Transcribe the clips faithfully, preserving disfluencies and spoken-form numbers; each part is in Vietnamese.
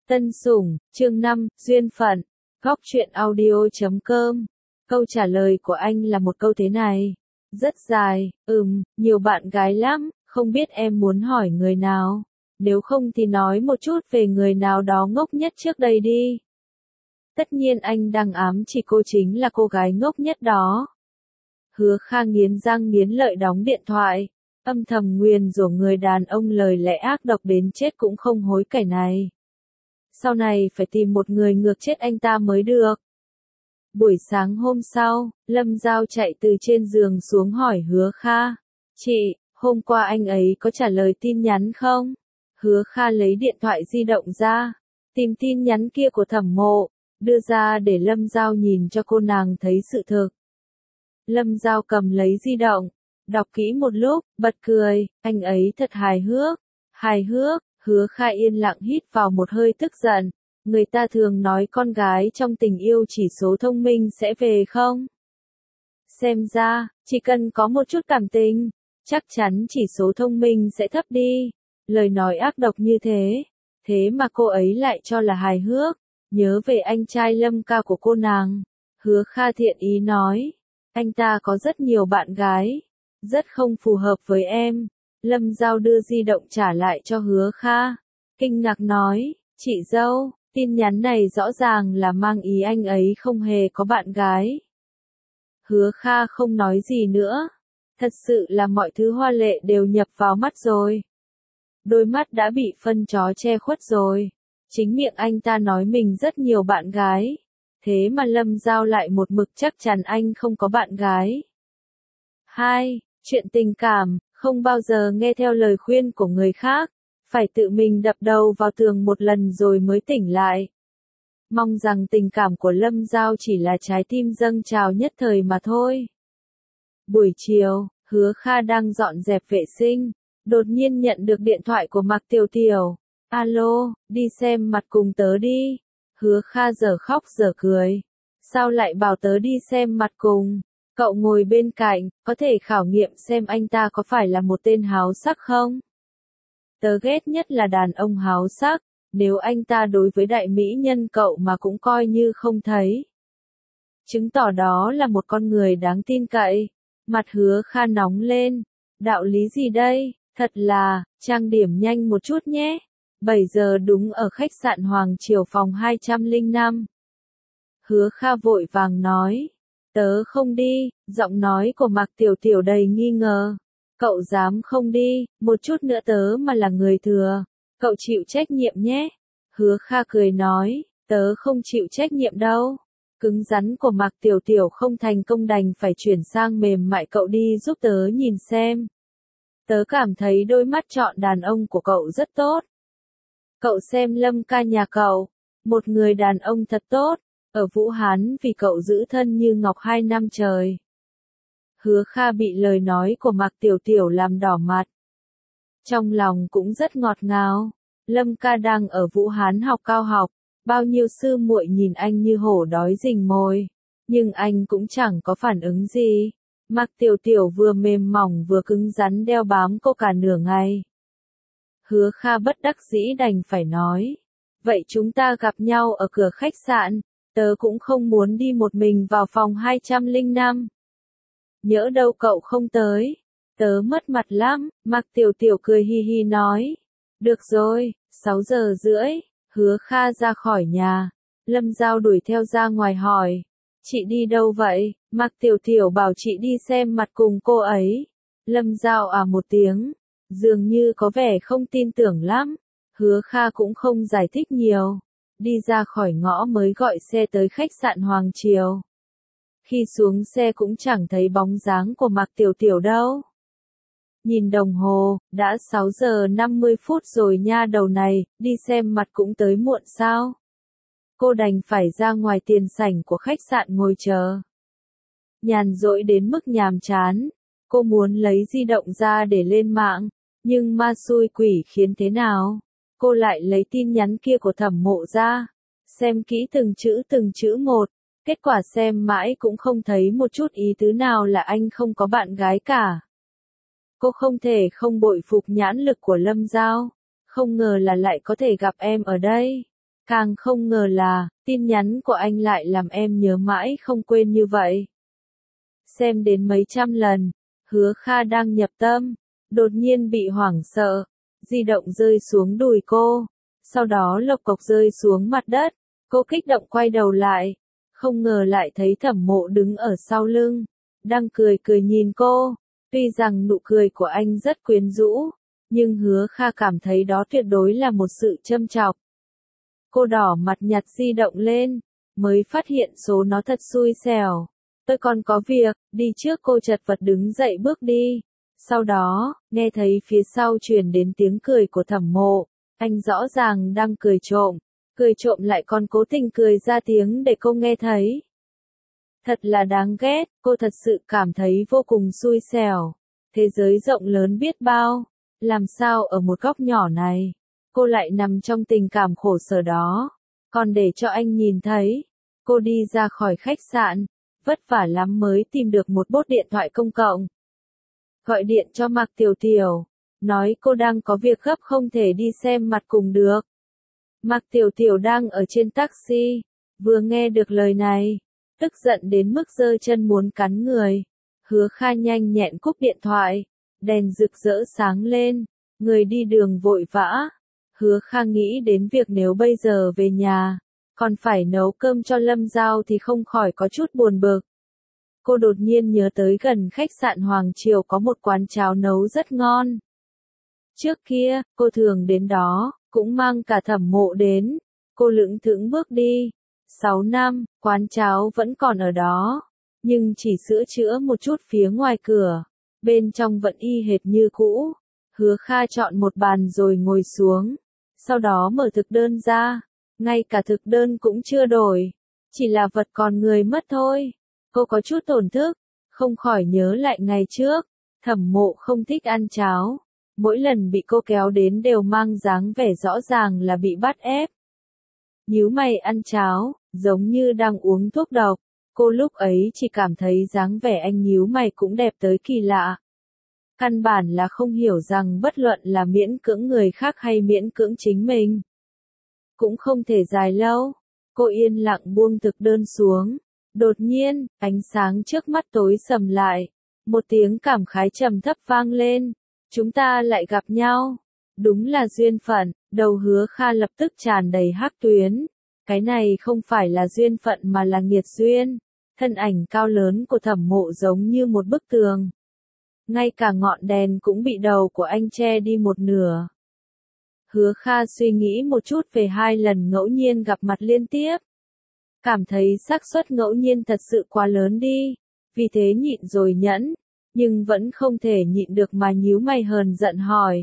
Tân Sủng, chương năm, Duyên Phận, Góc truyện audio chấm com. Câu trả lời của anh là một câu thế này. Rất dài, ừm, nhiều bạn gái lắm, không biết em muốn hỏi người nào. Nếu không thì nói một chút về người nào đó ngốc nhất trước đây đi. Tất nhiên anh đang ám chỉ cô chính là cô gái ngốc nhất đó. Hứa Kha nghiến răng nghiến lợi đóng điện thoại, âm thầm nguyền rủa người đàn ông lời lẽ ác độc đến chết cũng không hối cải này. Sau này phải tìm một người ngược chết anh ta mới được. Buổi sáng hôm sau, Lâm Giao chạy từ trên giường xuống hỏi Hứa Kha. Chị, hôm qua anh ấy có trả lời tin nhắn không? Hứa Kha lấy điện thoại di động ra, tìm tin nhắn kia của Thẩm Mộ, đưa ra để Lâm Giao nhìn cho cô nàng thấy sự thực. Lâm Giao cầm lấy di động, đọc kỹ một lúc, bật cười, anh ấy thật hài hước, hài hước. Hứa Kha yên lặng hít vào một hơi tức giận, người ta thường nói con gái trong tình yêu chỉ số thông minh sẽ về không? Xem ra, chỉ cần có một chút cảm tình, chắc chắn chỉ số thông minh sẽ thấp đi. Lời nói ác độc như thế, thế mà cô ấy lại cho là hài hước. Nhớ về anh trai Lâm Ca của cô nàng, Hứa Kha thiện ý nói, anh ta có rất nhiều bạn gái, rất không phù hợp với em. Lâm Giao đưa di động trả lại cho Hứa Kha, kinh ngạc nói, chị dâu, tin nhắn này rõ ràng là mang ý anh ấy không hề có bạn gái. Hứa Kha không nói gì nữa, thật sự là mọi thứ hoa lệ đều nhập vào mắt rồi. Đôi mắt đã bị phân chó che khuất rồi, chính miệng anh ta nói mình rất nhiều bạn gái, thế mà Lâm Giao lại một mực chắc chắn anh không có bạn gái. Hai, chuyện tình cảm, không bao giờ nghe theo lời khuyên của người khác, phải tự mình đập đầu vào tường một lần rồi mới tỉnh lại. Mong rằng tình cảm của Lâm Giao chỉ là trái tim dâng trào nhất thời mà thôi. Buổi chiều, Hứa Kha đang dọn dẹp vệ sinh, đột nhiên nhận được điện thoại của Mạc Tiểu Tiểu. Alo, đi xem mặt cùng tớ đi. Hứa Kha giờ khóc giờ cười. Sao lại bảo tớ đi xem mặt cùng? Cậu ngồi bên cạnh, có thể khảo nghiệm xem anh ta có phải là một tên háo sắc không? Tớ ghét nhất là đàn ông háo sắc, nếu anh ta đối với đại mỹ nhân cậu mà cũng coi như không thấy. Chứng tỏ đó là một con người đáng tin cậy. Mặt Hứa Kha nóng lên. Đạo lý gì đây? Thật là, trang điểm nhanh một chút nhé. bảy giờ đúng ở khách sạn Hoàng Triều phòng hai trăm lẻ năm. Hứa Kha vội vàng nói. Tớ không đi, giọng nói của Mạc Tiểu Tiểu đầy nghi ngờ. Cậu dám không đi, một chút nữa tớ mà là người thừa. Cậu chịu trách nhiệm nhé. Hứa Kha cười nói, tớ không chịu trách nhiệm đâu. Cứng rắn của Mạc Tiểu Tiểu không thành công đành phải chuyển sang mềm mại, cậu đi giúp tớ nhìn xem. Tớ cảm thấy đôi mắt chọn đàn ông của cậu rất tốt. Cậu xem Lâm Ca nhà cậu, một người đàn ông thật tốt. Ở Vũ Hán vì cậu giữ thân như ngọc hai năm trời. Hứa Kha bị lời nói của Mạc Tiểu Tiểu làm đỏ mặt. Trong lòng cũng rất ngọt ngào. Lâm Ca đang ở Vũ Hán học cao học, bao nhiêu sư muội nhìn anh như hổ đói rình mồi, nhưng anh cũng chẳng có phản ứng gì. Mạc Tiểu Tiểu vừa mềm mỏng vừa cứng rắn đeo bám cô cả nửa ngày. Hứa Kha bất đắc dĩ đành phải nói, vậy chúng ta gặp nhau ở cửa khách sạn. Tớ cũng không muốn đi một mình vào phòng hai trăm lẻ năm. Nhỡ đâu cậu không tới. Tớ mất mặt lắm. Mạc Tiểu Tiểu cười hi hi nói. Được rồi, sáu giờ rưỡi. Hứa Kha ra khỏi nhà. Lâm Giao đuổi theo ra ngoài hỏi. Chị đi đâu vậy? Mạc Tiểu Tiểu bảo chị đi xem mặt cùng cô ấy. Lâm Giao à một tiếng. Dường như có vẻ không tin tưởng lắm. Hứa Kha cũng không giải thích nhiều. Đi ra khỏi ngõ mới gọi xe tới khách sạn Hoàng Triều. Khi xuống xe cũng chẳng thấy bóng dáng của Mạc Tiểu Tiểu đâu. Nhìn đồng hồ, đã sáu giờ năm mươi phút rồi nha đầu này, đi xem mặt cũng tới muộn sao? Cô đành phải ra ngoài tiền sảnh của khách sạn ngồi chờ. Nhàn rỗi đến mức nhàm chán, cô muốn lấy di động ra để lên mạng, nhưng ma xui quỷ khiến thế nào? Cô lại lấy tin nhắn kia của Thẩm Mộ ra, xem kỹ từng chữ từng chữ một, kết quả xem mãi cũng không thấy một chút ý tứ nào là anh không có bạn gái cả. Cô không thể không bội phục nhãn lực của Lâm Giao, không ngờ là lại có thể gặp em ở đây. Càng không ngờ là, tin nhắn của anh lại làm em nhớ mãi không quên như vậy. Xem đến mấy trăm lần, Hứa Kha đang nhập tâm, đột nhiên bị hoảng sợ, di động rơi xuống đùi cô, sau đó lộc cộc rơi xuống mặt đất, cô kích động quay đầu lại, không ngờ lại thấy Thẩm Mộ đứng ở sau lưng, đang cười cười nhìn cô, tuy rằng nụ cười của anh rất quyến rũ, nhưng Hứa Kha cảm thấy đó tuyệt đối là một sự châm chọc. Cô đỏ mặt nhặt di động lên, mới phát hiện số nó thật xui xẻo. Tôi còn có việc, đi trước, cô chật vật đứng dậy bước đi. Sau đó, nghe thấy phía sau truyền đến tiếng cười của Thẩm Mộ, anh rõ ràng đang cười trộm, cười trộm lại còn cố tình cười ra tiếng để cô nghe thấy. Thật là đáng ghét, cô thật sự cảm thấy vô cùng xui xẻo. Thế giới rộng lớn biết bao, làm sao ở một góc nhỏ này, cô lại nằm trong tình cảm khổ sở đó, còn để cho anh nhìn thấy. Cô đi ra khỏi khách sạn, vất vả lắm mới tìm được một bốt điện thoại công cộng. Gọi điện cho Mạc Tiểu Tiểu, nói cô đang có việc gấp không thể đi xem mặt cùng được. Mạc Tiểu Tiểu đang ở trên taxi, vừa nghe được lời này, tức giận đến mức giơ chân muốn cắn người. Hứa Kha nhanh nhẹn cúp điện thoại, đèn rực rỡ sáng lên, người đi đường vội vã. Hứa Kha nghĩ đến việc nếu bây giờ về nhà, còn phải nấu cơm cho Lâm Giao thì không khỏi có chút buồn bực. Cô đột nhiên nhớ tới gần khách sạn Hoàng Triều có một quán cháo nấu rất ngon. Trước kia, cô thường đến đó, cũng mang cả Thẩm Mộ đến. Cô lững thững bước đi. Sáu năm, quán cháo vẫn còn ở đó, nhưng chỉ sửa chữa một chút phía ngoài cửa. Bên trong vẫn y hệt như cũ. Hứa Kha chọn một bàn rồi ngồi xuống. Sau đó mở thực đơn ra. Ngay cả thực đơn cũng chưa đổi. Chỉ là vật còn người mất thôi. Cô có chút tổn thức, không khỏi nhớ lại ngày trước. Thẩm Mộ không thích ăn cháo. Mỗi lần bị cô kéo đến đều mang dáng vẻ rõ ràng là bị bắt ép. Nhíu mày ăn cháo, giống như đang uống thuốc độc. Cô lúc ấy chỉ cảm thấy dáng vẻ anh nhíu mày cũng đẹp tới kỳ lạ. Căn bản là không hiểu rằng bất luận là miễn cưỡng người khác hay miễn cưỡng chính mình, cũng không thể dài lâu. Cô yên lặng buông thực đơn xuống. Đột nhiên, ánh sáng trước mắt tối sầm lại. Một tiếng cảm khái trầm thấp vang lên. Chúng ta lại gặp nhau. Đúng là duyên phận. Đầu Hứa Kha lập tức tràn đầy hắc tuyến. Cái này không phải là duyên phận mà là nghiệt duyên. Thân ảnh cao lớn của Thẩm Mộ giống như một bức tường. Ngay cả ngọn đèn cũng bị đầu của anh che đi một nửa. Hứa Kha suy nghĩ một chút về hai lần ngẫu nhiên gặp mặt liên tiếp. Cảm thấy xác suất ngẫu nhiên thật sự quá lớn đi. Vì thế nhịn rồi nhẫn. Nhưng vẫn không thể nhịn được mà nhíu mày hờn giận hỏi.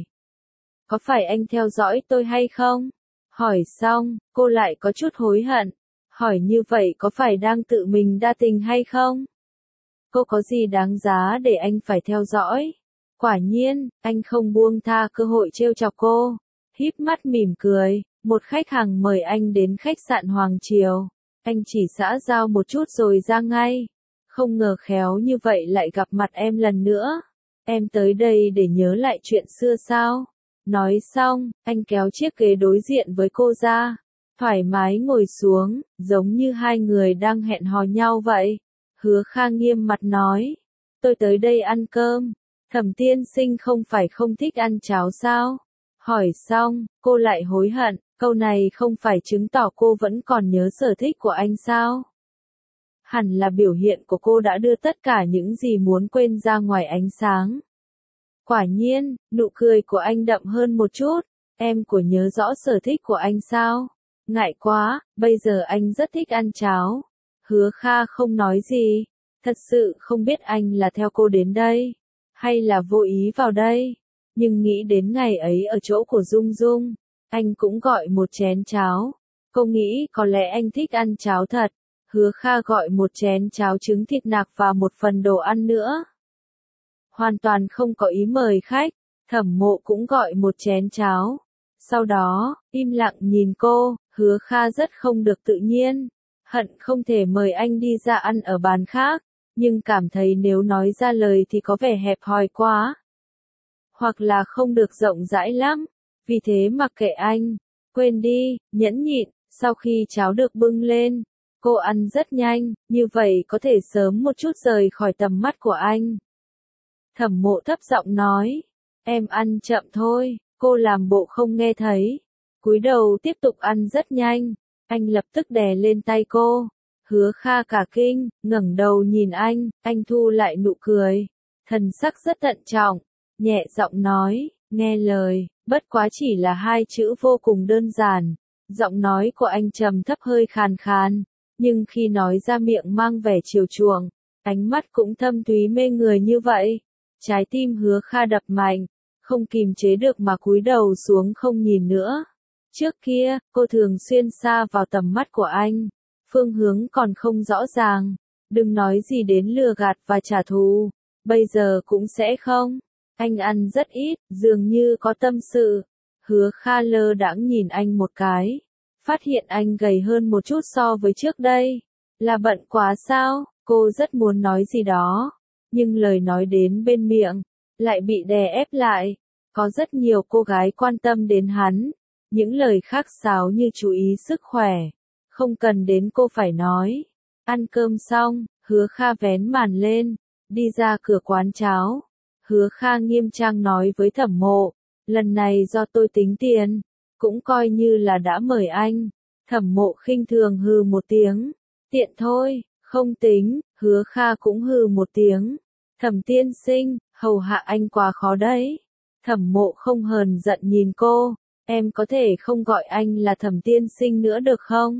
Có phải anh theo dõi tôi hay không? Hỏi xong, cô lại có chút hối hận. Hỏi như vậy có phải đang tự mình đa tình hay không? Cô có gì đáng giá để anh phải theo dõi? Quả nhiên, anh không buông tha cơ hội trêu chọc cô. Híp mắt mỉm cười, một khách hàng mời anh đến khách sạn Hoàng Triều. Anh chỉ xã giao một chút rồi ra ngay. Không ngờ khéo như vậy lại gặp mặt em lần nữa. Em tới đây để nhớ lại chuyện xưa sao? Nói xong, anh kéo chiếc ghế đối diện với cô ra. Thoải mái ngồi xuống, giống như hai người đang hẹn hò nhau vậy. Hứa Kha nghiêm mặt nói. Tôi tới đây ăn cơm. Thẩm tiên sinh không phải không thích ăn cháo sao? Hỏi xong, cô lại hối hận. Câu này không phải chứng tỏ cô vẫn còn nhớ sở thích của anh sao? Hẳn là biểu hiện của cô đã đưa tất cả những gì muốn quên ra ngoài ánh sáng. Quả nhiên, nụ cười của anh đậm hơn một chút. Em của nhớ rõ sở thích của anh sao? Ngại quá, bây giờ anh rất thích ăn cháo. Hứa Kha không nói gì. Thật sự không biết anh là theo cô đến đây, hay là vô ý vào đây. Nhưng nghĩ đến ngày ấy ở chỗ của Dung Dung, anh cũng gọi một chén cháo. Cô nghĩ có lẽ anh thích ăn cháo thật. Hứa Kha gọi một chén cháo trứng thịt nạc và một phần đồ ăn nữa. Hoàn toàn không có ý mời khách. Thẩm Mộ cũng gọi một chén cháo. Sau đó, im lặng nhìn cô. Hứa Kha rất không được tự nhiên. Hận không thể mời anh đi ra ăn ở bàn khác. Nhưng cảm thấy nếu nói ra lời thì có vẻ hẹp hòi quá. Hoặc là không được rộng rãi lắm. Vì thế mặc kệ anh. Quên đi, nhẫn nhịn. Sau khi cháo được bưng lên, cô ăn rất nhanh, như vậy có thể sớm một chút rời khỏi tầm mắt của anh. Thẩm Mộ thấp giọng nói, em ăn chậm thôi, cô làm bộ không nghe thấy. Cúi đầu tiếp tục ăn rất nhanh, anh lập tức đè lên tay cô. Hứa Kha cả kinh, ngẩng đầu nhìn anh, anh thu lại nụ cười. Thần sắc rất thận trọng, nhẹ giọng nói, nghe lời, bất quá chỉ là hai chữ vô cùng đơn giản. Giọng nói của anh trầm thấp hơi khàn khàn, nhưng khi nói ra miệng mang vẻ chiều chuộng, ánh mắt cũng thâm thúy mê người như vậy. Trái tim Hứa Kha đập mạnh, không kìm chế được mà cúi đầu xuống không nhìn nữa. Trước kia, cô thường xuyên xa vào tầm mắt của anh, phương hướng còn không rõ ràng, đừng nói gì đến lừa gạt và trả thù, bây giờ cũng sẽ không. Anh ăn rất ít, dường như có tâm sự. Hứa Kha lơ đãng nhìn anh một cái, phát hiện anh gầy hơn một chút so với trước đây. Là bận quá sao? Cô rất muốn nói gì đó, nhưng lời nói đến bên miệng, lại bị đè ép lại. Có rất nhiều cô gái quan tâm đến hắn, những lời khác sáo như chú ý sức khỏe, không cần đến cô phải nói. Ăn cơm xong, Hứa Kha vén màn lên, đi ra cửa quán cháo. Hứa Kha nghiêm trang nói với Thẩm Mộ, lần này do tôi tính tiền, cũng coi như là đã mời anh. Thẩm Mộ khinh thường hừ một tiếng, tiện thôi, không tính. Hứa Kha cũng hừ một tiếng, Thẩm tiên sinh, hầu hạ anh quá khó đấy. Thẩm Mộ không hờn giận nhìn cô, em có thể không gọi anh là Thẩm tiên sinh nữa được không?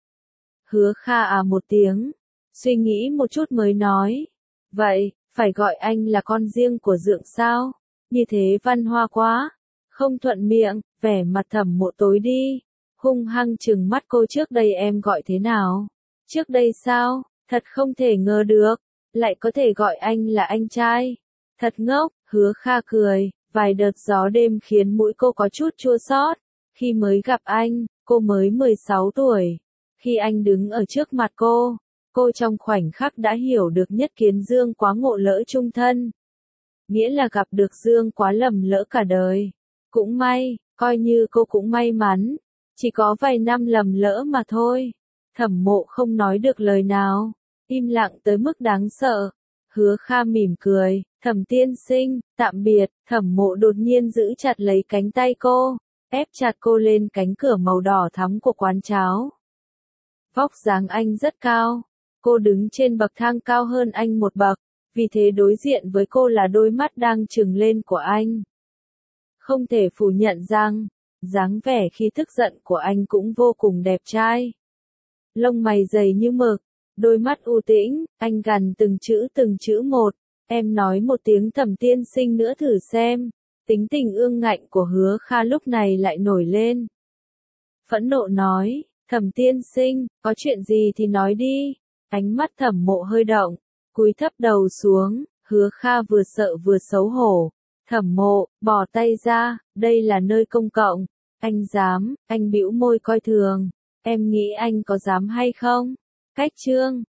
Hứa Kha à một tiếng, suy nghĩ một chút mới nói, vậy, phải gọi anh là con riêng của Dượng sao? Như thế văn hoa quá. Không thuận miệng, vẻ mặt Thẩm Mộ tối đi, hung hăng trừng mắt cô. Trước đây em gọi thế nào? Trước đây sao? Thật không thể ngờ được, lại có thể gọi anh là anh trai. Thật ngốc. Hứa Kha cười, vài đợt gió đêm khiến mũi cô có chút chua xót. Khi mới gặp anh, cô mới mười sáu tuổi. Khi anh đứng ở trước mặt cô, cô trong khoảnh khắc đã hiểu được nhất kiến dương quá ngộ lỡ chung thân. Nghĩa là gặp được dương quá lầm lỡ cả đời. Cũng may, coi như cô cũng may mắn, chỉ có vài năm lầm lỡ mà thôi. Thẩm Mộ không nói được lời nào, im lặng tới mức đáng sợ. Hứa Kha mỉm cười, Thẩm tiên sinh, tạm biệt. Thẩm Mộ đột nhiên giữ chặt lấy cánh tay cô, ép chặt cô lên cánh cửa màu đỏ thắm của quán cháo. Vóc dáng anh rất cao, cô đứng trên bậc thang cao hơn anh một bậc, vì thế đối diện với cô là đôi mắt đang trừng lên của anh. Không thể phủ nhận rằng, dáng vẻ khi tức giận của anh cũng vô cùng đẹp trai. Lông mày dày như mực, đôi mắt u tĩnh, anh gằn từng chữ từng chữ một, em nói một tiếng Thẩm tiên sinh nữa thử xem. Tính tình ương ngạnh của Hứa Kha lúc này lại nổi lên. Phẫn nộ nói, Thẩm tiên sinh, có chuyện gì thì nói đi. Ánh mắt Thẩm Mộ hơi động, cúi thấp đầu xuống. Hứa Kha vừa sợ vừa xấu hổ. Thẩm Mộ, bỏ tay ra, đây là nơi công cộng. Anh dám? Anh bĩu môi coi thường. Em nghĩ anh có dám hay không? Cách chương